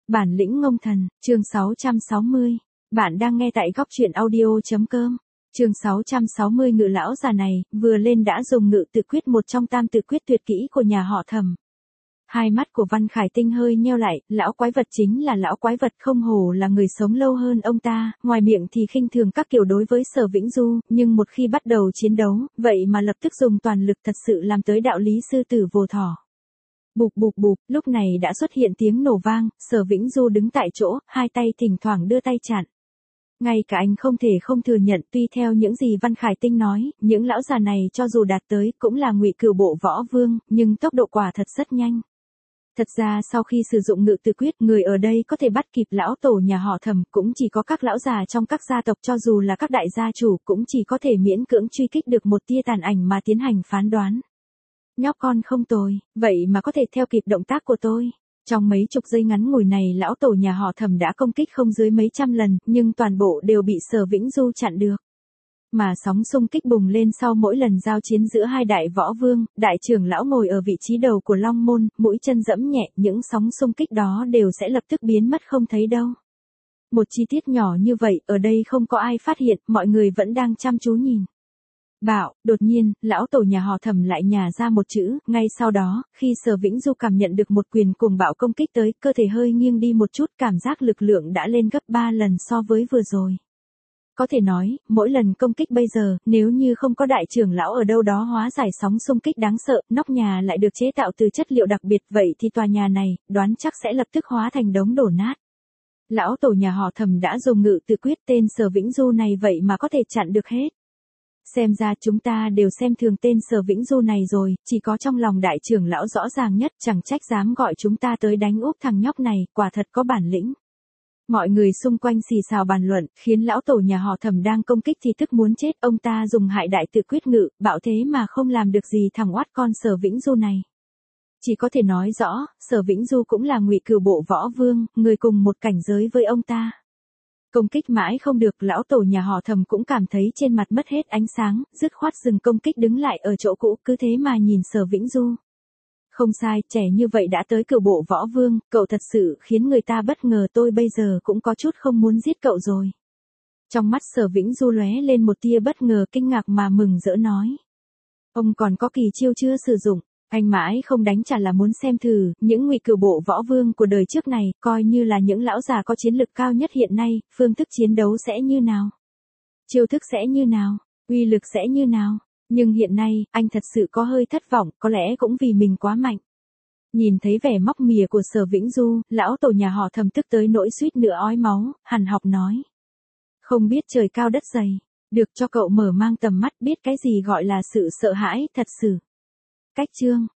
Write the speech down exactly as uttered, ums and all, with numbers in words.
Bản lĩnh ngông thần, chương sáu trăm sáu mươi. Bạn đang nghe tại góc truyện audio.com. Chương sáu trăm sáu mươi ngự lão già này, vừa lên đã dùng ngự tự quyết, một trong tam tự quyết tuyệt kỹ của nhà họ Thẩm. Hai mắt của Văn Khải Tinh hơi nheo lại, lão quái vật chính là lão quái vật, không hổ là người sống lâu hơn ông ta, ngoài miệng thì khinh thường các kiểu đối với Sở Vĩnh Du, nhưng một khi bắt đầu chiến đấu, vậy mà lập tức dùng toàn lực, thật sự làm tới đạo lý sư tử vô thỏ. Bụp bụp bụp, lúc này đã xuất hiện tiếng nổ vang, Sở Vĩnh Du đứng tại chỗ, hai tay thỉnh thoảng đưa tay chặn. Ngay cả anh không thể không thừa nhận, tuy theo những gì Văn Khải Tinh nói, những lão già này cho dù đạt tới cũng là ngụy cửu bộ võ vương, nhưng tốc độ quả thật rất nhanh. Thật ra sau khi sử dụng ngự tự quyết, người ở đây có thể bắt kịp lão tổ nhà họ Thẩm cũng chỉ có các lão già trong các gia tộc, cho dù là các đại gia chủ cũng chỉ có thể miễn cưỡng truy kích được một tia tàn ảnh mà tiến hành phán đoán. Nhóc con không tồi, vậy mà có thể theo kịp động tác của tôi. Trong mấy chục giây ngắn ngủi này, lão tổ nhà họ Thẩm đã công kích không dưới mấy trăm lần, nhưng toàn bộ đều bị Sở Vĩnh Du chặn được. Mà sóng xung kích bùng lên sau mỗi lần giao chiến giữa hai đại võ vương, đại trưởng lão ngồi ở vị trí đầu của Long Môn, mũi chân dẫm nhẹ, những sóng xung kích đó đều sẽ lập tức biến mất không thấy đâu. Một chi tiết nhỏ như vậy, ở đây không có ai phát hiện, mọi người vẫn đang chăm chú nhìn. Bạo, đột nhiên, lão tổ nhà họ Thẩm lại nhả ra một chữ, ngay sau đó, khi Sở Vĩnh Du cảm nhận được một quyền cuồng bạo công kích tới, cơ thể hơi nghiêng đi một chút, cảm giác lực lượng đã lên gấp ba lần so với vừa rồi. Có thể nói, mỗi lần công kích bây giờ, nếu như không có đại trưởng lão ở đâu đó hóa giải sóng xung kích đáng sợ, nóc nhà lại được chế tạo từ chất liệu đặc biệt, vậy thì tòa nhà này, đoán chắc sẽ lập tức hóa thành đống đổ nát. Lão tổ nhà họ Thẩm đã dùng ngự tự quyết, tên Sở Vĩnh Du này vậy mà có thể chặn được hết. Xem ra chúng ta đều xem thường tên Sở Vĩnh Du này rồi, chỉ có trong lòng đại trưởng lão rõ ràng nhất, chẳng trách dám gọi chúng ta tới đánh úp thằng nhóc này, quả thật có bản lĩnh. Mọi người xung quanh xì xào bàn luận, khiến lão tổ nhà họ Thẩm đang công kích thì tức muốn chết, ông ta dùng hại đại tự quyết ngự, bạo thế mà không làm được gì thằng oát con Sở Vĩnh Du này. Chỉ có thể nói rõ, Sở Vĩnh Du cũng là ngụy cửu bộ võ vương, người cùng một cảnh giới với ông ta. Công kích mãi không được, lão tổ nhà họ Thẩm cũng cảm thấy trên mặt mất hết ánh sáng, dứt khoát dừng công kích, đứng lại ở chỗ cũ, cứ thế mà nhìn Sở Vĩnh Du. Không sai, trẻ như vậy đã tới cửu bộ võ vương, cậu thật sự khiến người ta bất ngờ, tôi bây giờ cũng có chút không muốn giết cậu rồi. Trong mắt Sở Vĩnh Du lóe lên một tia bất ngờ, kinh ngạc mà mừng rỡ nói. Ông còn có kỳ chiêu chưa sử dụng, anh mãi không đánh chả là muốn xem thử, những ngụy cửu bộ võ vương của đời trước này, coi như là những lão già có chiến lực cao nhất hiện nay, phương thức chiến đấu sẽ như nào? Chiêu thức sẽ như nào? Uy lực sẽ như nào? Nhưng hiện nay, anh thật sự có hơi thất vọng, có lẽ cũng vì mình quá mạnh. Nhìn thấy vẻ móc mỉa của Sở Vĩnh Du, lão tổ nhà họ Thẩm tức tới nỗi suýt nữa ói máu, hằn học nói. Không biết trời cao đất dày, được cho cậu mở mang tầm mắt, biết cái gì gọi là sự sợ hãi thật sự. Cách chương,